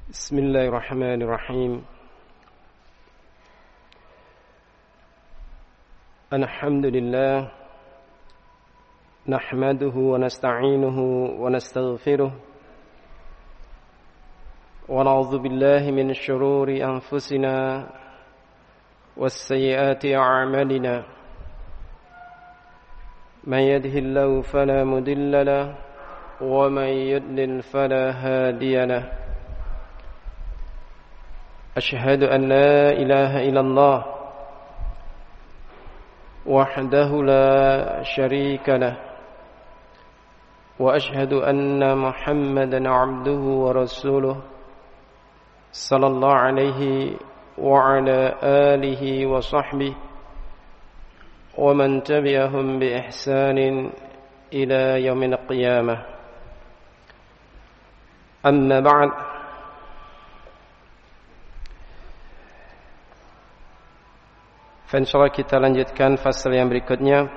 بسم الله الرحمن الرحيم الحمد لله نحمده ونستعينه ونستغفره ونعوذ بالله من شرور أنفسنا والسيئات أعمالنا من يهده الله فلا مضل له ومن يضلل فلا هادي له أشهد أن لا إله إلا الله وحده لا شريك له وأشهد أن محمدا عبده ورسوله صلى الله عليه وعلى آله وصحبه ومن تبعهم بإحسان إلى يوم القيامة أما بعد Insyaallah kita lanjutkan fasal yang berikutnya.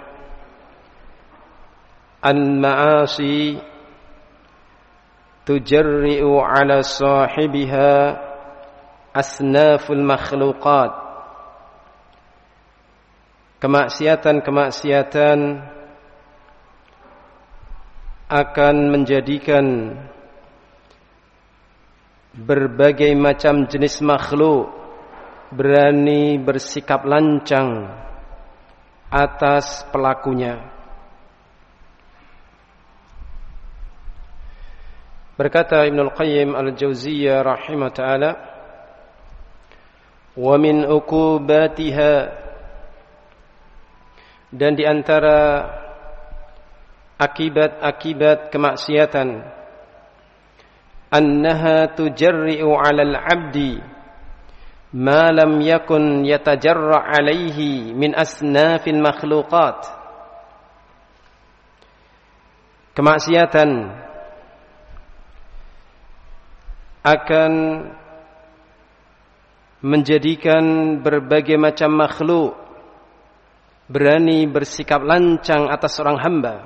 Al-ma'asi tujarri'u 'ala sahibiha asnaful makhluqat. Kemaksiatan-kemaksiatan akan menjadikan berbagai macam jenis makhluk berani bersikap lancang atas pelakunya. Berkata Ibnul Qayyim Al-Jauziyah rahimahullah ta'ala, wa min uqubatiha, dan di antara akibat-akibat kemaksiatan, annaha tujarri'u 'alal 'abdi ma lam yakun yatajarra alaihi min asnafil makhluqat. Kemaksiatan akan menjadikan berbagai macam makhluk berani bersikap lancang atas seorang hamba.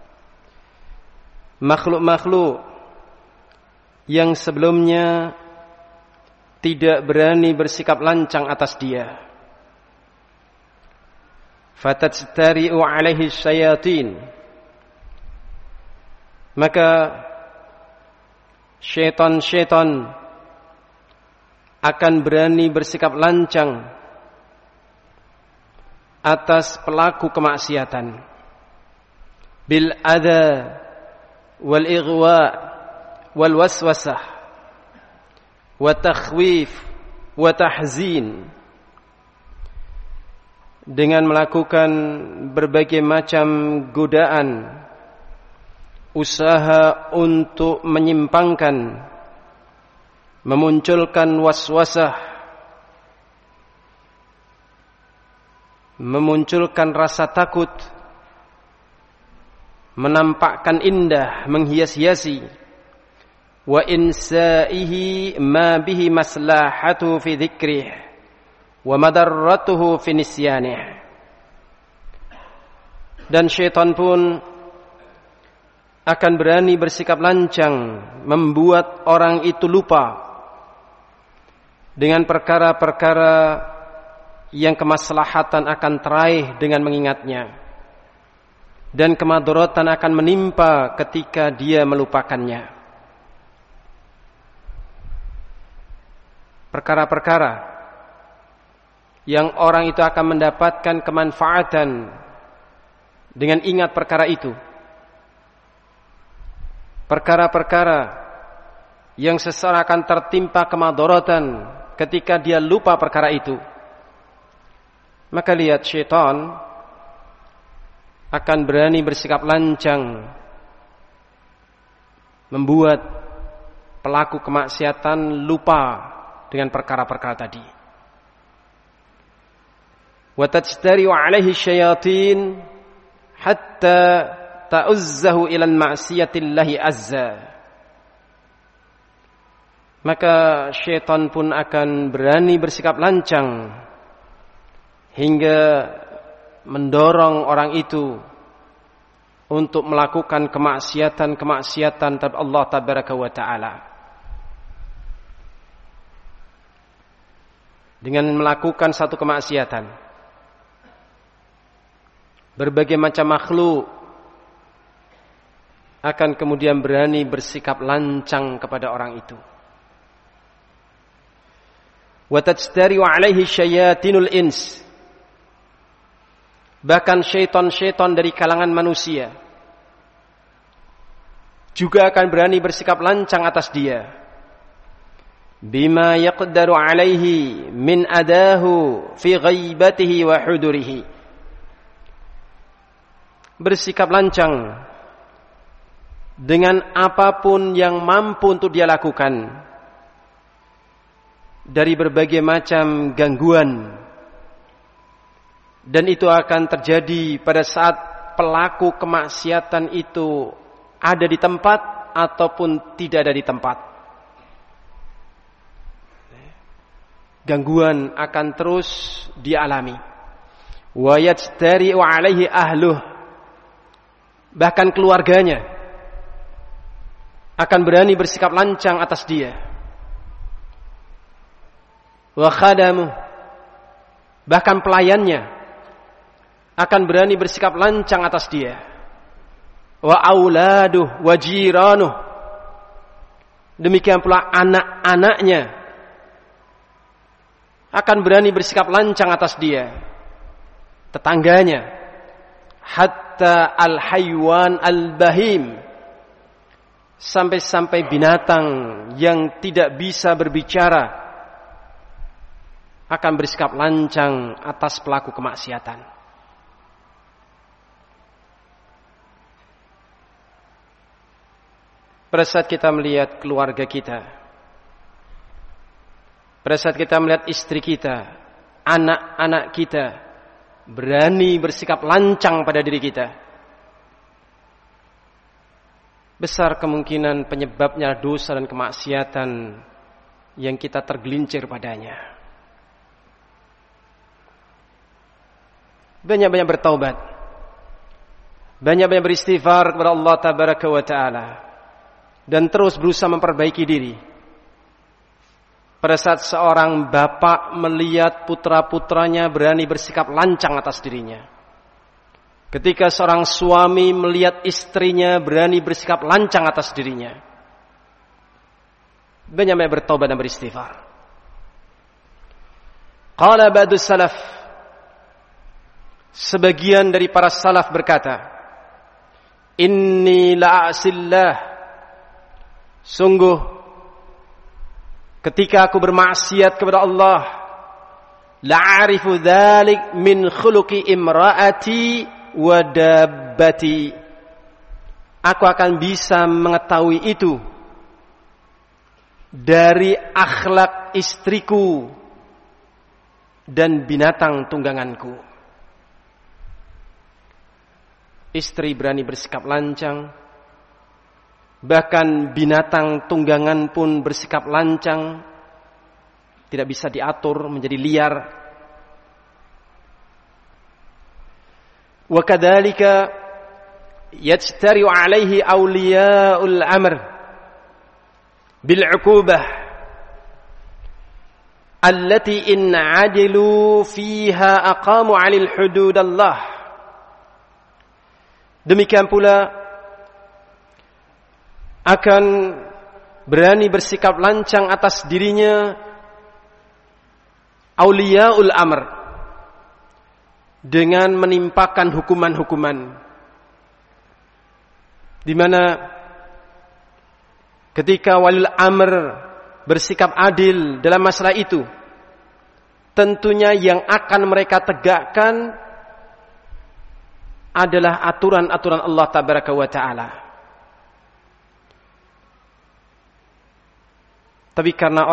Makhluk-makhluk yang sebelumnya tidak berani bersikap lancang atas dia. Fatatstari'u 'alaihi syayatin, maka syaitan-syaitan akan berani bersikap lancang atas pelaku kemaksiatan. Bil adha wal ighwa wal waswasah wa takhwif wa tahzin, dengan melakukan berbagai macam godaan, usaha untuk menyimpangkan, memunculkan waswasah, memunculkan rasa takut, menampakkan indah, menghias-hiasi, wa insaihi ma bihi maslahatu fi dzikrih wa madarratuhu fi nisyanih. Dan syaitan pun akan berani bersikap lancang, membuat orang itu lupa dengan perkara-perkara yang kemaslahatan akan teraih dengan mengingatnya, dan kemadaratan akan menimpa ketika dia melupakannya. Perkara-perkara yang orang itu akan mendapatkan kemanfaatan dengan ingat perkara itu. Perkara-perkara yang seseorang akan tertimpa kemadaratan ketika dia lupa perkara itu. Maka lihat, syaitan akan berani bersikap lancang, membuat pelaku kemaksiatan lupa dengan perkara-perkara tadi. Wa tajtari'u 'alaihi syayatin hatta ta'uzzahu ila ma'siyatillahi azza. Maka syaitan pun akan berani bersikap lancang hingga mendorong orang itu untuk melakukan kemaksiatan-kemaksiatan terhadap Allah tabaraka wa taala. dengan melakukan satu kemaksiatan. Berbagai macam makhluk akan kemudian berani bersikap lancang kepada orang itu. Wa tajtari'u 'alaihi syayatinul ins. Bahkan syaitan-syaitan dari kalangan manusia juga akan berani bersikap lancang atas dia. Bima yaqdaru 'alaihi min adahu fi ghaibatihi wa hudurihi. Bersikap lancang dengan apapun yang mampu untuk dia lakukan dari berbagai macam gangguan, dan itu akan terjadi pada saat pelaku kemaksiatan itu ada di tempat ataupun tidak ada di tempat. Gangguan akan terus dialami. Wa yajtari'u 'alaihi ahluh, bahkan keluarganya akan berani bersikap lancang atas dia. Wa khadamu, bahkan pelayannya akan berani bersikap lancang atas dia. Wa auladuh wa jiranuh, demikian pula anak-anaknya akan berani bersikap lancang atas dia. Tetangganya, hatta al-haywan al-bahim, sampai-sampai binatang yang tidak bisa berbicara akan bersikap lancang atas pelaku kemaksiatan. Pada saat kita melihat keluarga kita, pada saat kita melihat istri kita, anak-anak kita berani bersikap lancang pada diri kita, besar kemungkinan penyebabnya dosa dan kemaksiatan yang kita tergelincir padanya. Banyak-banyak bertaubat, banyak-banyak beristighfar kepada Allah Tabaraka wa Ta'ala, dan terus berusaha memperbaiki diri. Pada saat seorang bapak melihat putra-putranya berani bersikap lancang atas dirinya, ketika seorang suami melihat istrinya berani bersikap lancang atas dirinya, banyak-banyak bertaubat dan beristighfar. Qala ba'du salaf, sebagian dari para salaf berkata, inni la'asillah, sungguh ketika aku bermaksiat kepada Allah, la'arifu dzalik min khuluqi imra'ati wa dabbati, aku akan bisa mengetahui itu dari akhlak istriku dan binatang tungganganku. Istri berani bersikap lancang, bahkan binatang tunggangan pun bersikap lancang, tidak bisa diatur, menjadi liar. Wa kadzalika yajtari'u 'alaihi awliya'ul amr bil 'uqubah allati in 'adilu fiha aqamu 'alil hududallah. Demikian pula akan berani bersikap lancang atas dirinya auliyaul amr dengan menimpakan hukuman-hukuman, di mana ketika walil amr bersikap adil dalam masalah itu, tentunya yang akan mereka tegakkan adalah aturan-aturan Allah Tabaraka wa Ta'ala. Tapi karena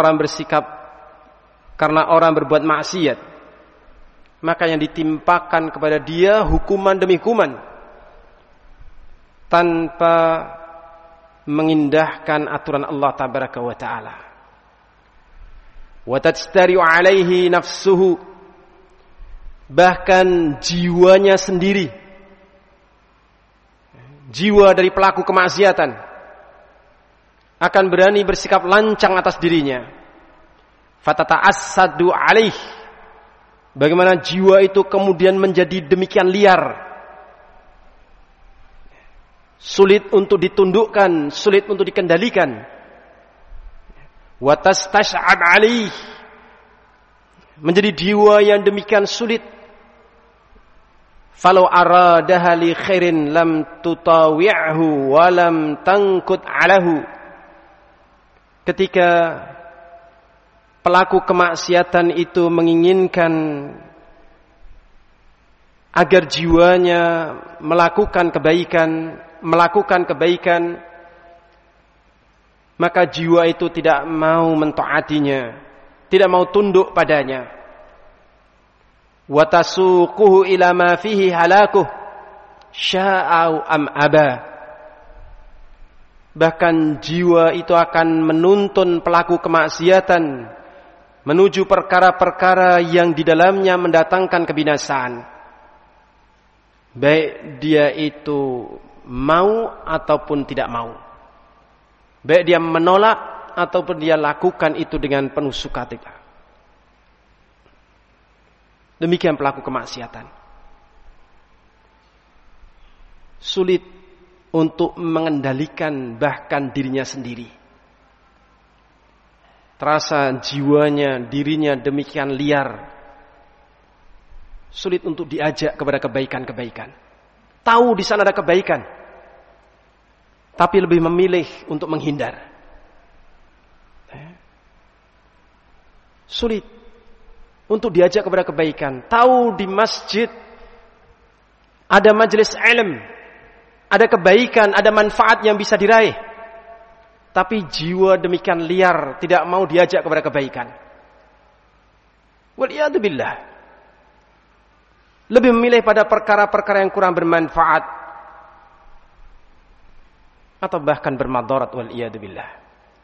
orang berbuat maksiat, maka yang ditimpakan kepada dia hukuman demi hukuman, tanpa mengindahkan aturan Allah Tabaraka wa Ta'ala. Wa tajtari'u 'alaihi nafsuhu, bahkan jiwanya sendiri, jiwa dari pelaku kemaksiatan akan berani bersikap lancang atas dirinya. fatata'assadu alaih. Bagaimana jiwa itu kemudian menjadi demikian liar. Sulit untuk ditundukkan, sulit untuk dikendalikan. Wa tastash'ab alaih. Menjadi jiwa yang demikian sulit. Falau aradaha li khairin lam tutawi'hu wa lam tangkut alahu. Ketika pelaku kemaksiatan itu menginginkan agar jiwanya melakukan kebaikan, maka jiwa itu tidak mau mentaatinya, tidak mau tunduk padanya. Wa tasuquhu ila ma fihi halakuh sya'au am aba. Bahkan jiwa itu akan menuntun pelaku kemaksiatan menuju perkara-perkara yang di dalamnya mendatangkan kebinasaan. Baik dia itu mau ataupun tidak mau. Baik dia menolak ataupun dia lakukan itu dengan penuh sukacita. Demikian pelaku kemaksiatan. Sulit untuk mengendalikan bahkan dirinya sendiri. Terasa jiwanya, dirinya demikian liar. Sulit untuk diajak kepada kebaikan-kebaikan. Tahu di sana ada kebaikan, tapi lebih memilih untuk menghindar. Sulit untuk diajak kepada kebaikan. Tahu di masjid ada majelis ilmu, ada kebaikan, ada manfaat yang bisa diraih. Tapi jiwa demikian liar, tidak mau diajak kepada kebaikan. Waliyadzubillah. Lebih memilih pada perkara-perkara yang kurang bermanfaat atau bahkan bermadarat, waliyadzubillah.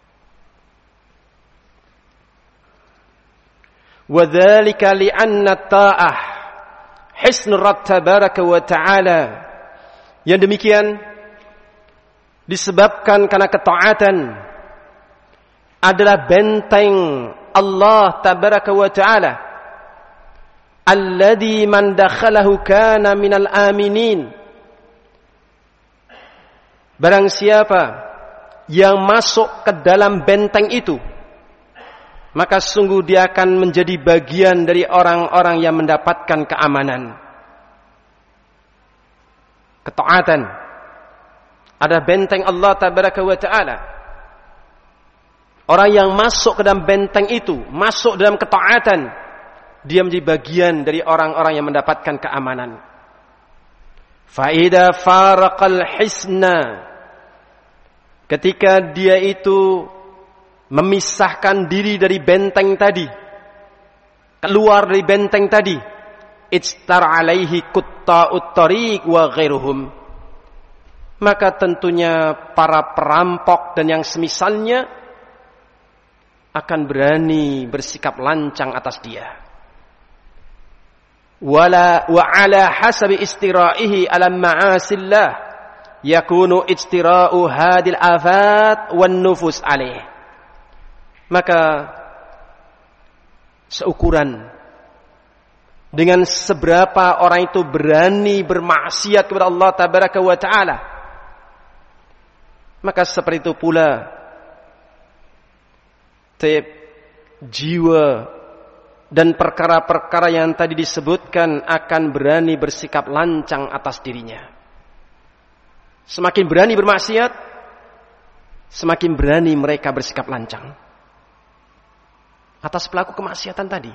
وذلك لأن الطاعة حسن الرب تبارك وتعالى. Yang demikian disebabkan karena ketaatan adalah benteng Allah tabaraka wa ta'ala, alladhi man dakhalahu kana minal aminin. Barang siapa yang masuk ke dalam benteng itu, maka sungguh dia akan menjadi bagian dari orang-orang yang mendapatkan keamanan. Ketaatan ada benteng Allah tabaraka wa ta'ala. Orang yang masuk ke dalam benteng itu, masuk dalam ketaatan, dia menjadi bagian dari orang-orang yang mendapatkan keamanan. Faida faraqal hisna, ketika dia itu memisahkan diri dari benteng tadi, keluar dari benteng tadi, itstar alaihi qutta'ut tariq wa ghairuhum, maka tentunya para perampok dan yang semisalnya akan berani bersikap lancang atas dia. Wala wa ala hasabi istira'ihi ala ma'asillah yakunu istira'u hadil afat wan nufus alaih. Maka seukuran dengan seberapa orang itu berani bermaksiat kepada Allah tabaraka wa ta'ala, maka seperti itu pula jiwa dan perkara-perkara yang tadi disebutkan akan berani bersikap lancang atas dirinya. Semakin berani bermaksiat, semakin berani mereka bersikap lancang atas pelaku kemaksiatan tadi.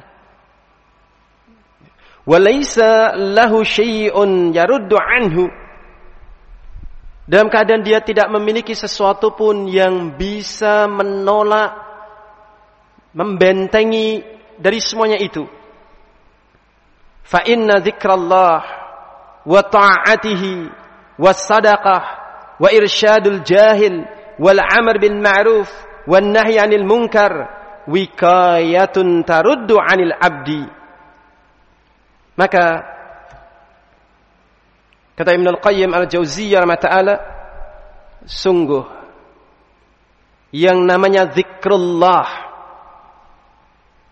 Walaysa lahu syai'un yaruddu anhu, dalam keadaan dia tidak memiliki sesuatu pun yang bisa menolak, membentengi dari semuanya itu. Fa inna dzikrallah wa ta'atihi was sadaqah wa irsyadul jahil wal amr bil ma'ruf wan nahy 'anil munkar wikayatun taruddu 'anil abdi. Maka kata Ibnu Al-Qayyim Al-Jauziyah rahimahullah, sungguh yang namanya zikrullah,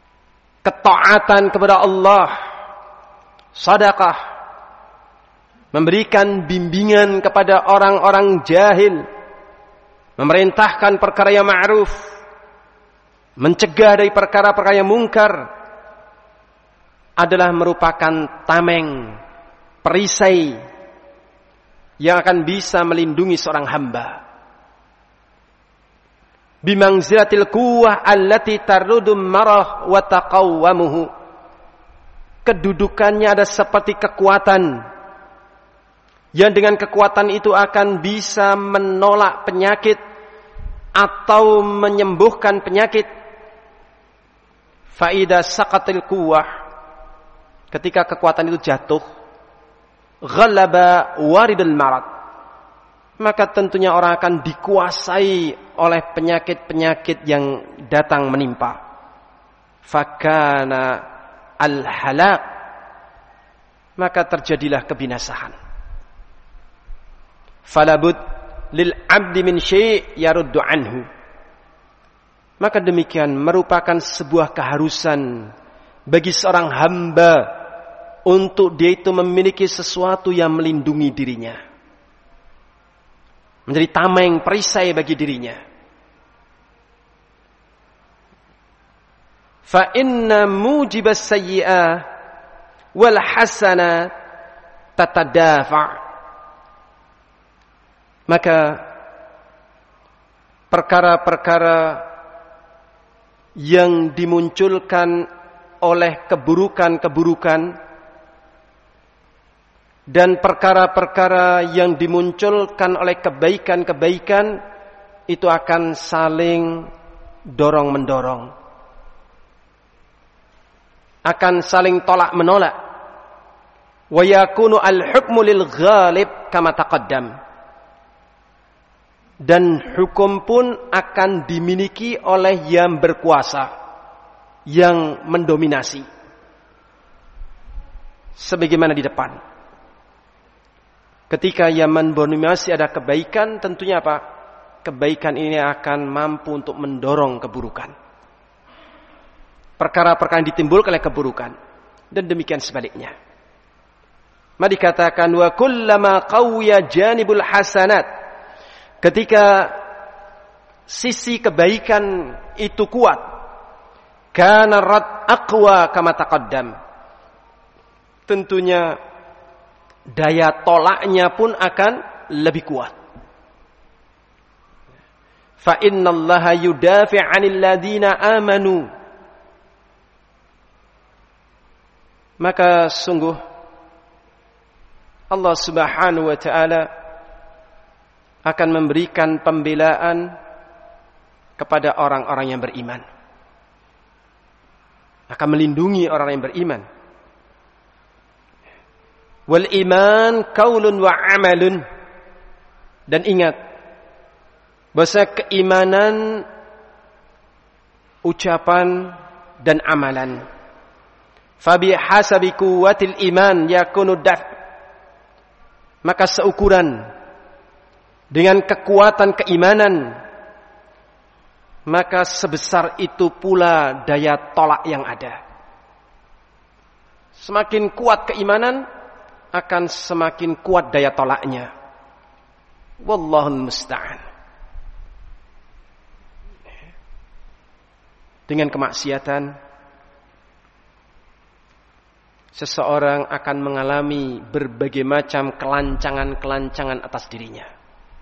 ketaatan kepada Allah, sedekah, memberikan bimbingan kepada orang-orang jahil, memerintahkan perkara yang ma'ruf, mencegah dari perkara-perkara yang mungkar, adalah merupakan tameng, perisai yang akan bisa melindungi seorang hamba. Bimangzilatil quwwah allati tarudum marah wa taqawwamuhu. Kedudukannya ada seperti kekuatan yang dengan kekuatan itu akan bisa menolak penyakit atau menyembuhkan penyakit. Faida saqatil quwwah, ketika kekuatan itu jatuh, ghalaba waridul marad, maka tentunya orang akan dikuasai oleh penyakit-penyakit yang datang menimpa. Fakana al-halak, maka terjadilah kebinasaan. Falabud lil abdi min syai' yaruddu anhu, maka demikian merupakan sebuah keharusan bagi seorang hamba untuk dia itu memiliki sesuatu yang melindungi dirinya, menjadi tameng, perisai bagi dirinya. Fa inna mujibas sayyi'ah wal hasanat tatadafa'. Maka perkara-perkara yang dimunculkan oleh keburukan-keburukan dan perkara-perkara yang dimunculkan oleh kebaikan-kebaikan itu akan saling dorong-mendorong, akan saling tolak-menolak. Wa yakunu al-hukmu lil ghalib kama taqaddam. Dan hukum pun akan dimiliki oleh yang berkuasa, yang mendominasi. Sebagaimana di depan, ketika yang mendominasi ada kebaikan, tentunya apa? Kebaikan ini akan mampu untuk mendorong keburukan. Perkara-perkara yang ditimbulkan oleh keburukan, dan demikian sebaliknya. Maka dikatakan wa kullama qawiya janibul hasanat, ketika sisi kebaikan itu kuat, kana rad aqwa kama taqaddam, tentunya daya tolaknya pun akan lebih kuat. Fa innallaha yudafi' 'anil ladzina amanu, maka sungguh Allah Subhanahu wa taala akan memberikan pembelaan kepada orang-orang yang beriman, akan melindungi orang yang beriman. Wal iman qaulun wa amalun, dan ingat bahwa keimanan ucapan dan amalan. Fabi hasabi quwwatil iman yakunu daf, maka seukuran dengan kekuatan keimanan, maka sebesar itu pula daya tolak yang ada. Semakin kuat keimanan, akan semakin kuat daya tolaknya. Wallahul musta'an. Dengan kemaksiatan, seseorang akan mengalami berbagai macam kelancangan-kelancangan atas dirinya.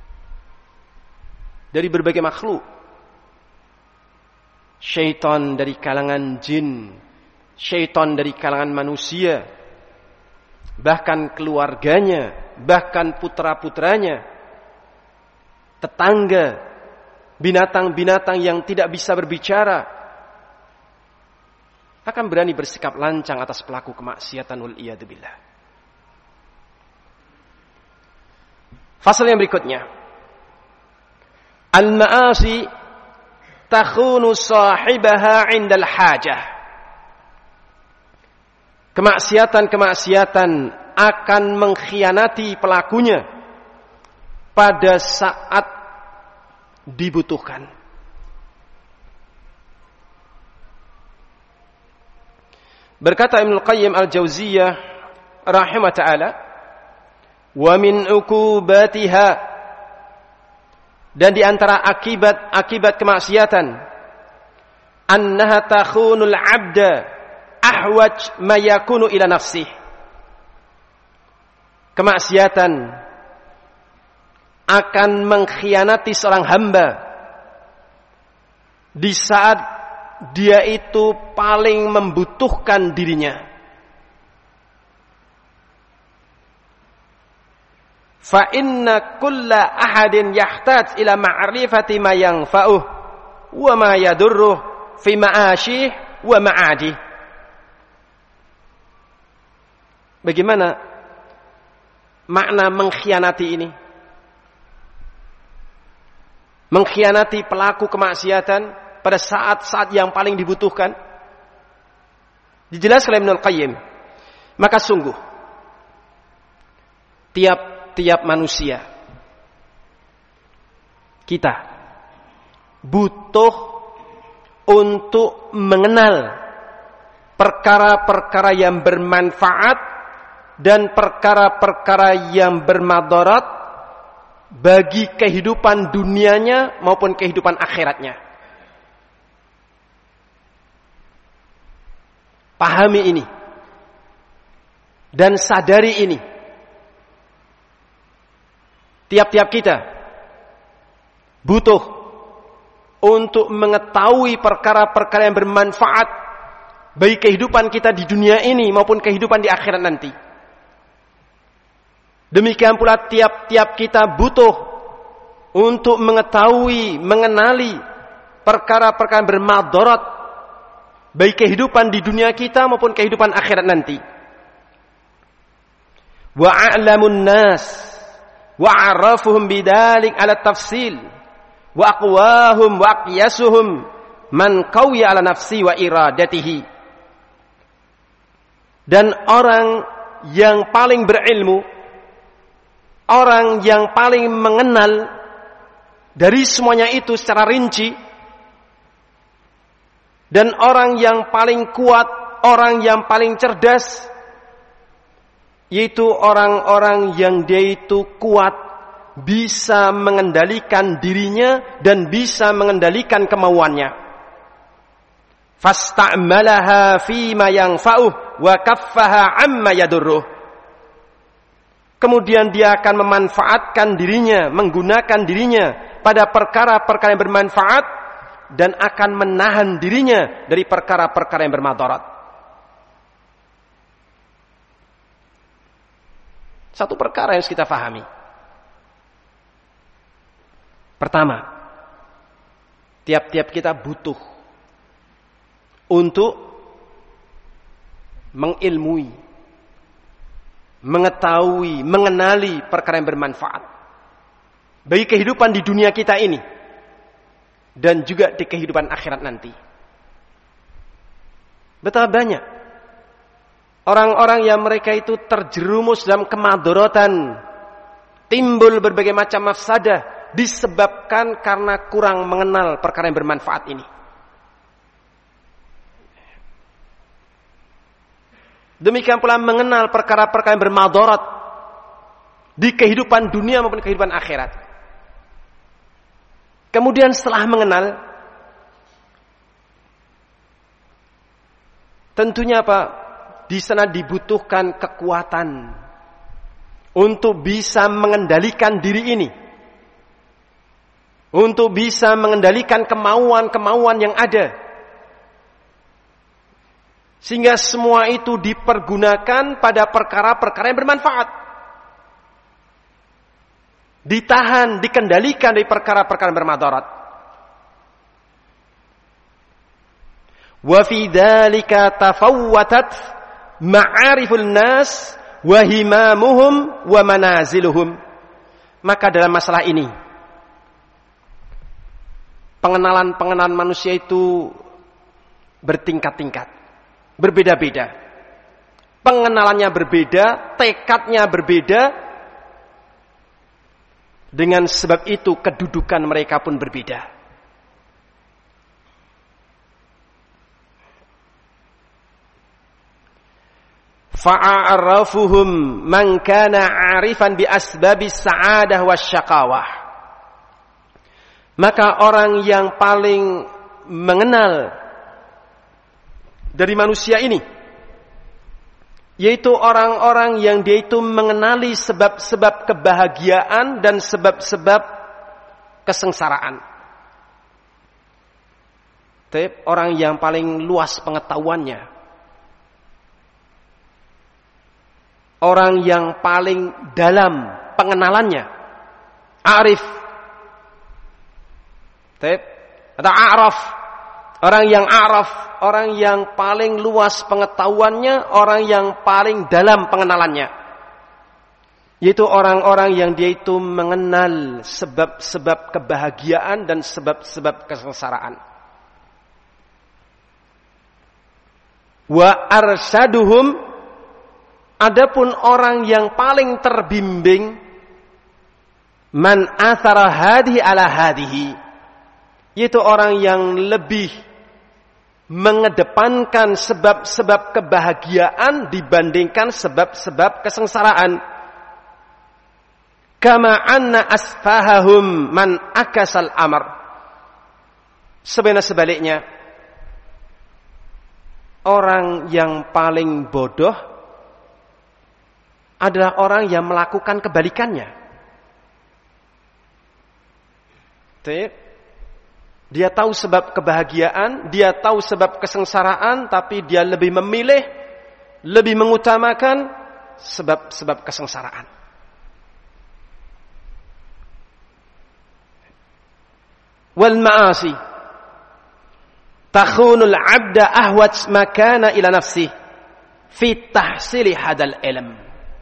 Dari berbagai makhluk, syaitan dari kalangan jin, syaitan dari kalangan manusia, bahkan keluarganya, bahkan putra-putranya, tetangga, binatang-binatang yang tidak bisa berbicara, akan berani bersikap lancang atas pelaku kemaksiatan wal iyadu billah. Fasal yang berikutnya, al-ma'asi takhunu sahibaha 'indal hajah. Kemaksiatan-kemaksiatan akan mengkhianati pelakunya pada saat dibutuhkan. Berkata Ibnu Qayyim Al-Jauziyah rahimah ta'ala, wa min uqubatiha, dan di antara akibat kemaksiatan, annaha takhunul 'abda ahwaj ma yakunu ila nafsih. Kemaksiatan akan mengkhianati seorang hamba di saat dia itu paling membutuhkan dirinya. Fa inna kulla ahadin yahtaj ila ma'rifati ma yanfa'uh wa ma yadurruh fi ma'ashih wa ma'adih. Bagaimana makna mengkhianati ini? Mengkhianati pelaku kemaksiatan pada saat-saat yang paling dibutuhkan. Dijelaskan oleh Ibnu Qayyim, maka sungguh tiap manusia kita butuh untuk mengenal perkara-perkara yang bermanfaat dan perkara-perkara yang bermadarat bagi kehidupan dunianya maupun kehidupan akhiratnya. Pahami ini dan sadari ini. Tiap-tiap kita butuh untuk mengetahui perkara-perkara yang bermanfaat bagi kehidupan kita di dunia ini maupun kehidupan di akhirat nanti. Demikian pula tiap-tiap kita butuh untuk mengetahui, mengenali perkara-perkara yang bermadarat bagi kehidupan di dunia kita maupun kehidupan akhirat nanti. Wa a'lamun nas wa a'rafuhum bidzalik ala tafsil wa aqwahum wa aqyasuhum man qawiya ala nafsi wa iradatihi. Dan orang yang paling berilmu, orang yang paling mengenal dari semuanya itu secara rinci, dan orang yang paling kuat, orang yang paling cerdas, yaitu orang-orang yang dia itu kuat, bisa mengendalikan dirinya dan bisa mengendalikan kemauannya. Fasta'malaha fima yanfa'uh wa kaffaha amma yadurruh. Kemudian dia akan memanfaatkan dirinya, menggunakan dirinya pada perkara-perkara yang bermanfaat dan akan menahan dirinya dari perkara-perkara yang bermadarat. Satu perkara yang harus kita fahami. Pertama, tiap-tiap kita butuh untuk mengilmui, mengetahui, mengenali perkara yang bermanfaat bagi kehidupan di dunia kita ini dan juga di kehidupan akhirat nanti. Betapa banyak orang-orang yang mereka itu terjerumus dalam kemadharatan, timbul berbagai macam mafsadah disebabkan karena kurang mengenal perkara yang bermanfaat ini. Demikian pula mengenal perkara-perkara yang bermadarat di kehidupan dunia maupun kehidupan akhirat. Kemudian setelah mengenal, tentunya apa? Di sana dibutuhkan kekuatan untuk bisa mengendalikan diri ini, untuk bisa mengendalikan kemauan-kemauan yang ada, sehingga semua itu dipergunakan pada perkara-perkara yang bermanfaat, ditahan, dikendalikan dari perkara-perkara yang bermadarat. Wa fi dzalika tafawwatat ma'arifun nas wa himamuhum wa manaziluhum. Maka dalam masalah ini pengenalan manusia itu bertingkat-tingkat, berbeda-beda. Pengenalannya berbeda, tekadnya berbeda. Dengan sebab itu kedudukan mereka pun berbeda. fa'arafuhum man kana 'arifan bi asbabis sa'adah wasyaqawah. Maka orang yang paling mengenal dari manusia ini, yaitu orang-orang yang dia itu mengenali sebab-sebab kebahagiaan dan sebab-sebab kesengsaraan. Orang yang paling luas pengetahuannya, orang yang paling dalam pengenalannya, arif, atau araf, orang yang araf, orang yang paling luas pengetahuannya, orang yang paling dalam pengenalannya, yaitu orang-orang yang dia itu mengenal sebab-sebab kebahagiaan dan sebab-sebab kesengsaraan. Wa arsaduhum, adapun orang yang paling terbimbing, man athara hadhi ala hadhihi, yaitu orang yang lebih mengedepankan sebab-sebab kebahagiaan dibandingkan sebab-sebab kesengsaraan. Kama anna asfahahum man akasal amr, sebaliknya orang yang paling bodoh adalah orang yang melakukan kebalikannya. Dia tahu sebab kebahagiaan, dia tahu sebab kesengsaraan, tapi dia lebih memilih, lebih mengutamakan sebab-sebab kesengsaraan. Wal ma'asi takhunul 'abda ahwaj makana ila nafsihi fi tahsili hadal ilm.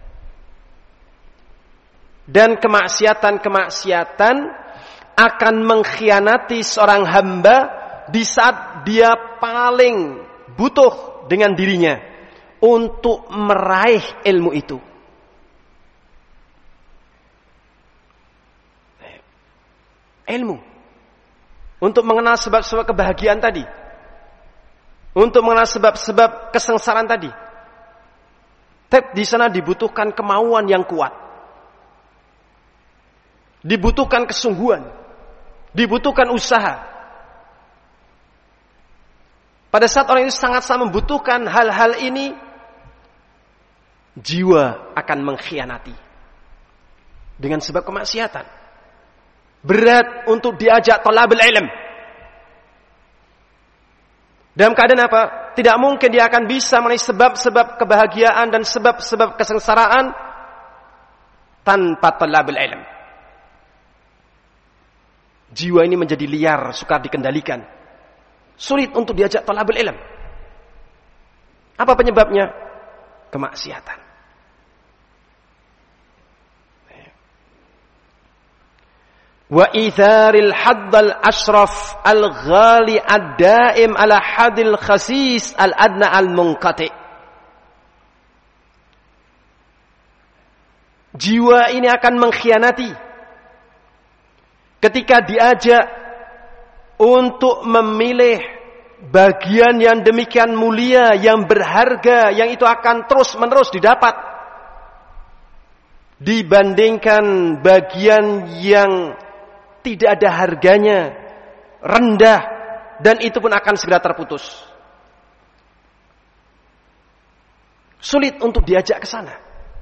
Dan kemaksiatan-kemaksiatan akan mengkhianati seorang hamba di saat dia paling butuh dengan dirinya untuk meraih ilmu itu. Ilmu untuk mengenal sebab-sebab kebahagiaan tadi, untuk mengenal sebab-sebab kesengsaraan tadi. Tapi di sana dibutuhkan kemauan yang kuat, dibutuhkan kesungguhan, dibutuhkan usaha. Pada saat orang itu sangat-sangat membutuhkan hal-hal ini, jiwa akan mengkhianati dengan sebab kemaksiatan. Berat untuk diajak thalabul ilm. Dalam keadaan apa? Tidak mungkin dia akan bisa mengenai sebab-sebab kebahagiaan dan sebab-sebab kesengsaraan tanpa thalabul ilm. Jiwa ini menjadi liar, sukar dikendalikan. Sulit untuk diajak thalabul ilm. Apa penyebabnya? Kemaksiatan. Wa itharil haddal ashraf al-ghali ad-daim ala hadil khasis al-adna al-munqati. Jiwa ini akan mengkhianati ketika diajak untuk memilih bagian yang demikian mulia, yang berharga, yang itu akan terus-menerus didapat, dibandingkan bagian yang tidak ada harganya, rendah, dan itu pun akan segera terputus. Sulit untuk diajak ke sana.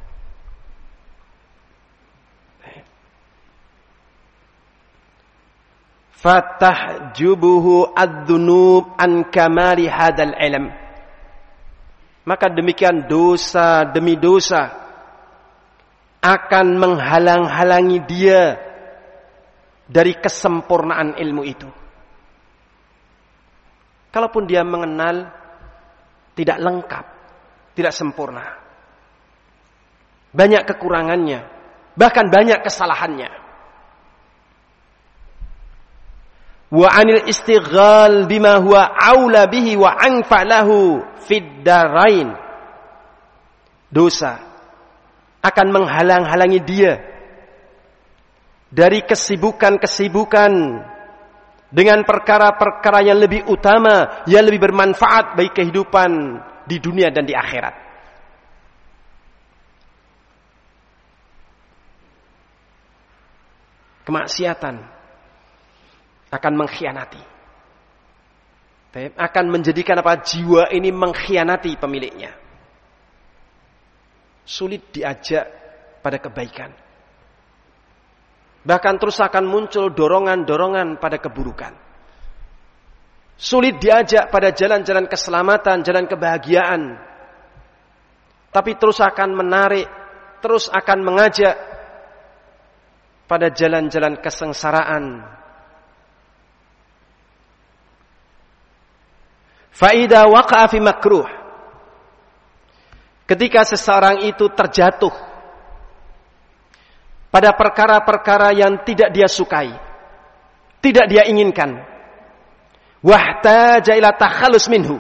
Fatahjubuhu ad-dunub an kamali hadal ilm. Maka demikian dosa demi dosa akan menghalang-halangi dia dari kesempurnaan ilmu itu. Kalaupun dia mengenal, tidak lengkap, tidak sempurna, banyak kekurangannya, bahkan banyak kesalahannya. Wa anil istighal bima huwa aula bihi wa anfa lahu fid darain. Dosa akan menghalang-halangi dia dari kesibukan-kesibukan dengan perkara-perkara yang lebih utama, yang lebih bermanfaat bagi kehidupan di dunia dan di akhirat. kemaksiatan, akan mengkhianati. Akan menjadikan jiwa ini mengkhianati pemiliknya. Sulit diajak pada kebaikan. Bahkan terus akan muncul dorongan-dorongan pada keburukan. Sulit diajak pada jalan-jalan keselamatan, jalan kebahagiaan. Tapi terus akan menarik, terus akan mengajak pada jalan-jalan kesengsaraan. Fa'idha waqa'a fi makruh. Ketika seseorang itu terjatuh pada perkara-perkara yang tidak dia sukai, tidak dia inginkan, wahtaja ila takhallus minhu,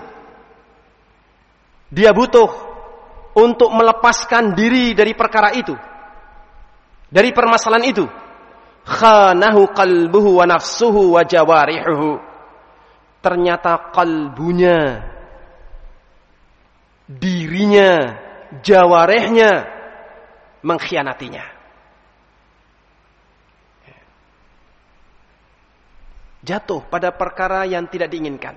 dia butuh untuk melepaskan diri dari perkara itu, dari permasalahan itu, khanahu qalbuhu wa nafsuhu wa jawarihuhu. Ternyata kalbunya, dirinya, jawarehnya mengkhianatinya. Jatuh pada perkara yang tidak diinginkan.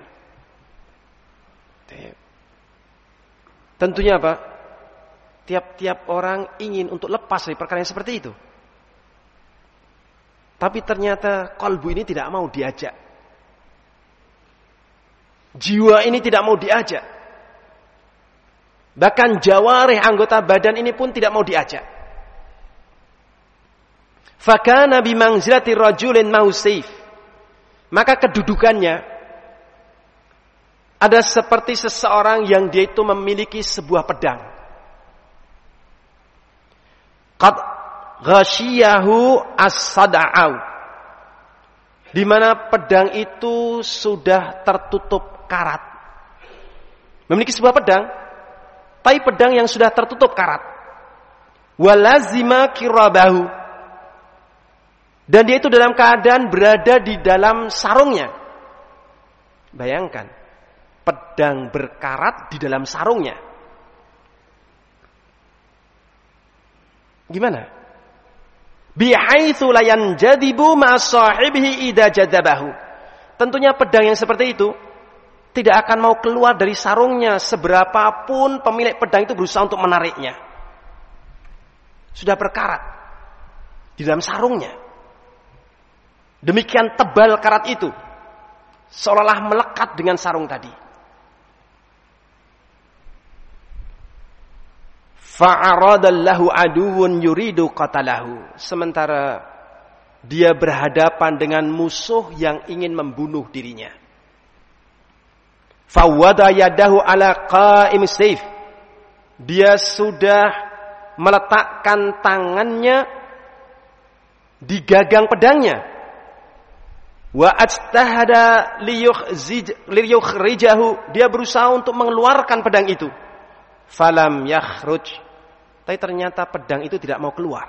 Tentunya apa? Tiap-tiap orang ingin untuk lepas dari perkara yang seperti itu. Tapi ternyata kalbu ini tidak mau diajak. Jiwa ini tidak mau diajak. Bahkan jawarih anggota badan ini pun tidak mau diajak. Fakana bimangzilati rajulin mausif. Maka kedudukannya ada seperti seseorang yang dia itu memiliki sebuah pedang. Qad ghasyiyahu as-sada'u. Di mana pedang itu sudah tertutup karat. Memiliki sebuah pedang, tapi pedang yang sudah tertutup karat. Walazima kirabahu. Dan dia itu dalam keadaan berada di dalam sarungnya. Bayangkan, pedang berkarat di dalam sarungnya. Gimana? Bihaitsu la yanjadibu ma sahibihi idza jadabahu. Tentunya pedang yang seperti itu tidak akan mau keluar dari sarungnya seberapapun pemilik pedang itu berusaha untuk menariknya. Sudah berkarat di dalam sarungnya. Demikian tebal karat itu, seolah-olah melekat dengan sarung tadi. Fa'aradallahu aduwwun yuridu qatalahu. Sementara dia berhadapan dengan musuh yang ingin membunuh dirinya. Fawwada yadahu ala qa'im sayf. Dia sudah meletakkan tangannya di gagang pedangnya. Wa ajtahada liyukhrijahu. Dia berusaha untuk mengeluarkan pedang itu. Falam yakhruj. Tapi ternyata pedang itu tidak mau keluar.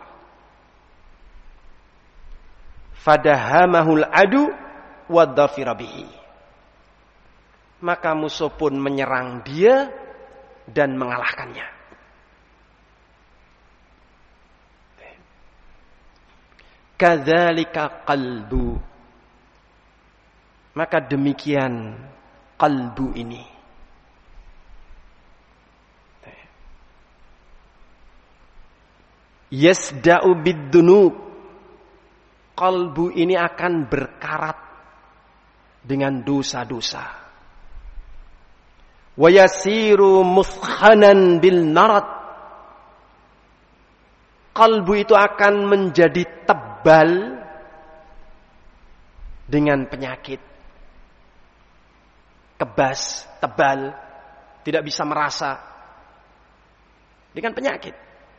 Fadahamahul adu wa dhafira bihi. Maka musuh pun menyerang dia dan mengalahkannya. Kadzalika qalbu. Maka demikian qalbu ini. Yasda'u bid-dunub. Qalbu ini akan berkarat dengan dosa-dosa. Wa yasiru muskhanan bil narad. Qalbu itu akan menjadi tebal dengan penyakit. Kebas, tebal, tidak bisa merasa. Dengan penyakit.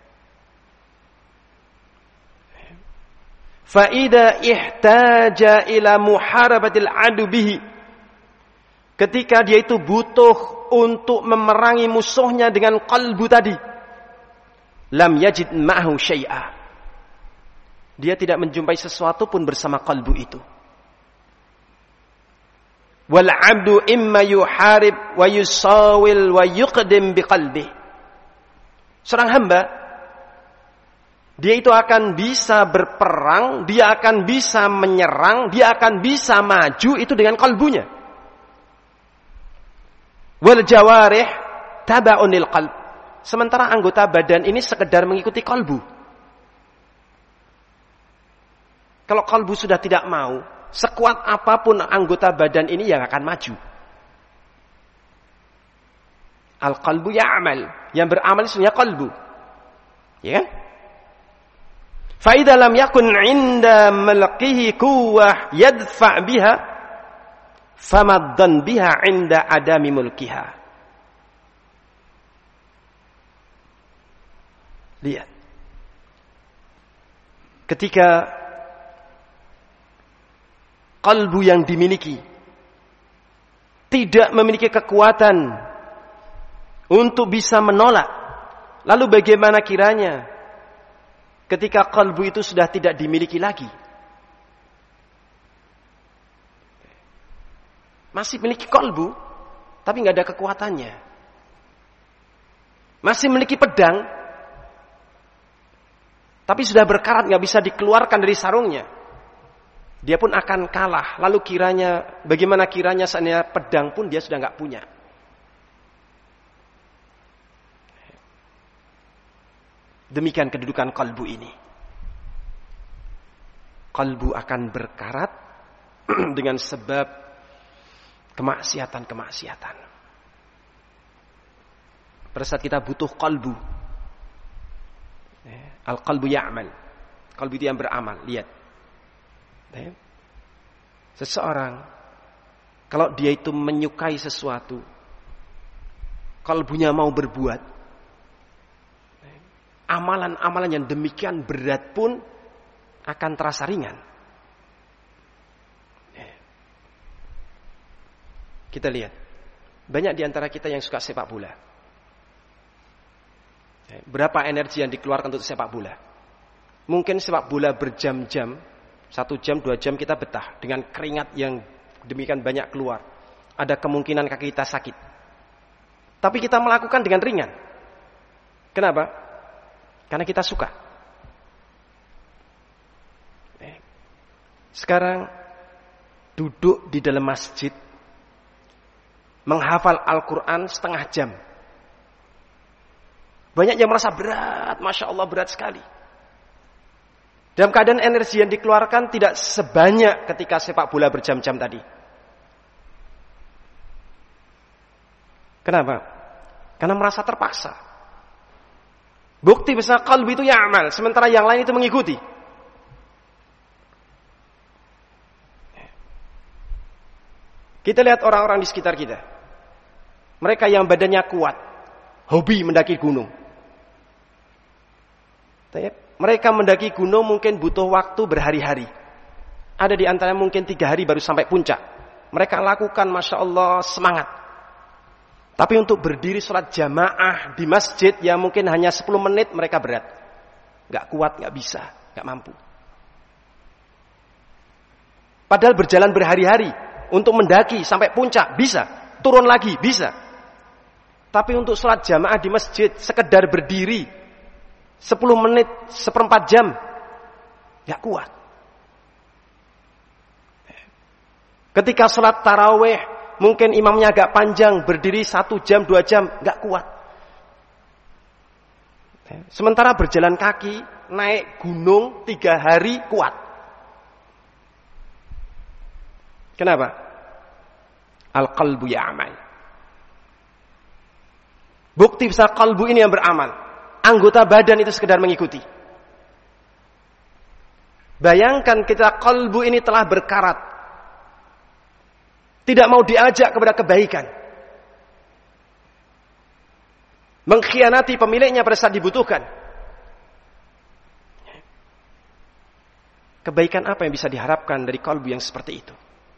Fa idza ihtaja ila muharabatil adu bihi. Ketika dia itu butuh untuk memerangi musuhnya dengan qalbu tadi, lam yajid ma'hu syai'a. Dia tidak menjumpai sesuatu pun bersama qalbu itu. Wal 'abdu imma yuharib wa yusawil wa yuqdim biqalbi. Seorang hamba Dia itu akan bisa berperang, dia akan bisa menyerang, dia akan bisa maju itu dengan kalbunya. Wal jawarih taba'un lil qalb. Sementara anggota badan ini sekedar mengikuti kalbu. Kalau kalbu sudah tidak mau, sekuat apapun anggota badan ini yang akan maju. Al-qalbu ya'mal. Yang beramal sebenarnya kalbu. Ya kan? فَإِذَا لَمْ يَكُنْ عِنْدَ مَلْقِهِ قُوَّةٌ يَدْفَعْ بِهَا فَمَضًّا بِهَا عِنْدَ عَدَمِ مُلْكِهَا. Lihat. Ketika kalbu yang dimiliki tidak memiliki kekuatan untuk bisa menolak, lalu bagaimana kiranya ketika kalbu itu sudah tidak dimiliki lagi? Masih memiliki kalbu, tapi nggak ada kekuatannya. Masih memiliki pedang, tapi sudah berkarat, nggak bisa dikeluarkan dari sarungnya. Dia pun akan kalah. Lalu bagaimana kiranya seandainya pedang pun dia sudah nggak punya? Demikian kedudukan kalbu ini. Kalbu akan berkarat dengan sebab kemaksiatan-kemaksiatan. Pada saat kita butuh kalbu, al-qalbu ya'mal. Kalbu itu yang beramal. Lihat. Seseorang, kalau dia itu menyukai sesuatu, kalbunya mau berbuat, amalan-amalan yang demikian berat pun akan terasa ringan. Kita lihat, banyak di antara kita yang suka sepak bola. Berapa energi yang dikeluarkan untuk sepak bola? Mungkin sepak bola berjam-jam, 1 jam, 2 jam kita betah dengan keringat yang demikian banyak keluar. Ada kemungkinan kaki kita sakit. Tapi kita melakukan dengan ringan. Kenapa? Karena kita suka. Sekarang duduk di dalam masjid menghafal Al-Quran setengah jam. Banyak yang merasa berat, Masya Allah berat sekali. Dalam keadaan energi yang dikeluarkan tidak sebanyak ketika sepak bola berjam-jam tadi. Kenapa? Karena merasa terpaksa. Bukti besar kalbu itu ya'mal, sementara yang lain itu mengikuti. Kita lihat orang-orang di sekitar kita. Mereka yang badannya kuat, hobi mendaki gunung. Mereka mendaki gunung mungkin butuh waktu berhari-hari. Ada di antara mungkin 3 hari baru sampai puncak. Mereka lakukan Masya Allah semangat. Tapi untuk berdiri sholat jamaah di masjid yang mungkin hanya 10 menit mereka berat. Gak kuat, gak bisa, gak mampu. Padahal berjalan berhari-hari untuk mendaki sampai puncak bisa. Turun lagi bisa. Tapi untuk sholat jamaah di masjid sekedar berdiri 10 menit, 1/4 jam gak kuat. Ketika sholat tarawih mungkin imamnya agak panjang, berdiri 1 jam, 2 jam gak kuat. Sementara berjalan kaki naik gunung 3 hari kuat. Kenapa? Al-qalbu ya'mal. Bukti besar kalbu ini yang beramal. Anggota badan itu sekedar mengikuti. Bayangkan kita kalbu ini telah berkarat. Tidak mau diajak kepada kebaikan. Mengkhianati pemiliknya pada saat dibutuhkan. Kebaikan apa yang bisa diharapkan dari kalbu yang seperti itu?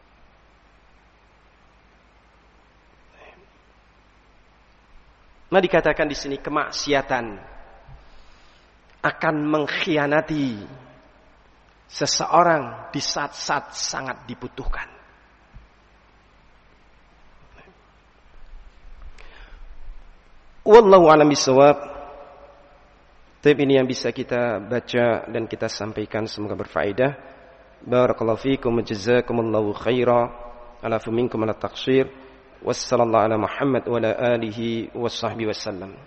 Nah dikatakan di sini kemaksiatan akan mengkhianati seseorang di saat-saat sangat dibutuhkan. Wallahu a'lam bishawab. Tapi ini yang bisa kita baca dan kita sampaikan, semoga berfaedah. Barakallahu fiikum wa jazakumullahu khaira. Alafu minkum ala taqsir. Wassallallahu ala Muhammad wa ala alihi wa sahbihi wasallam.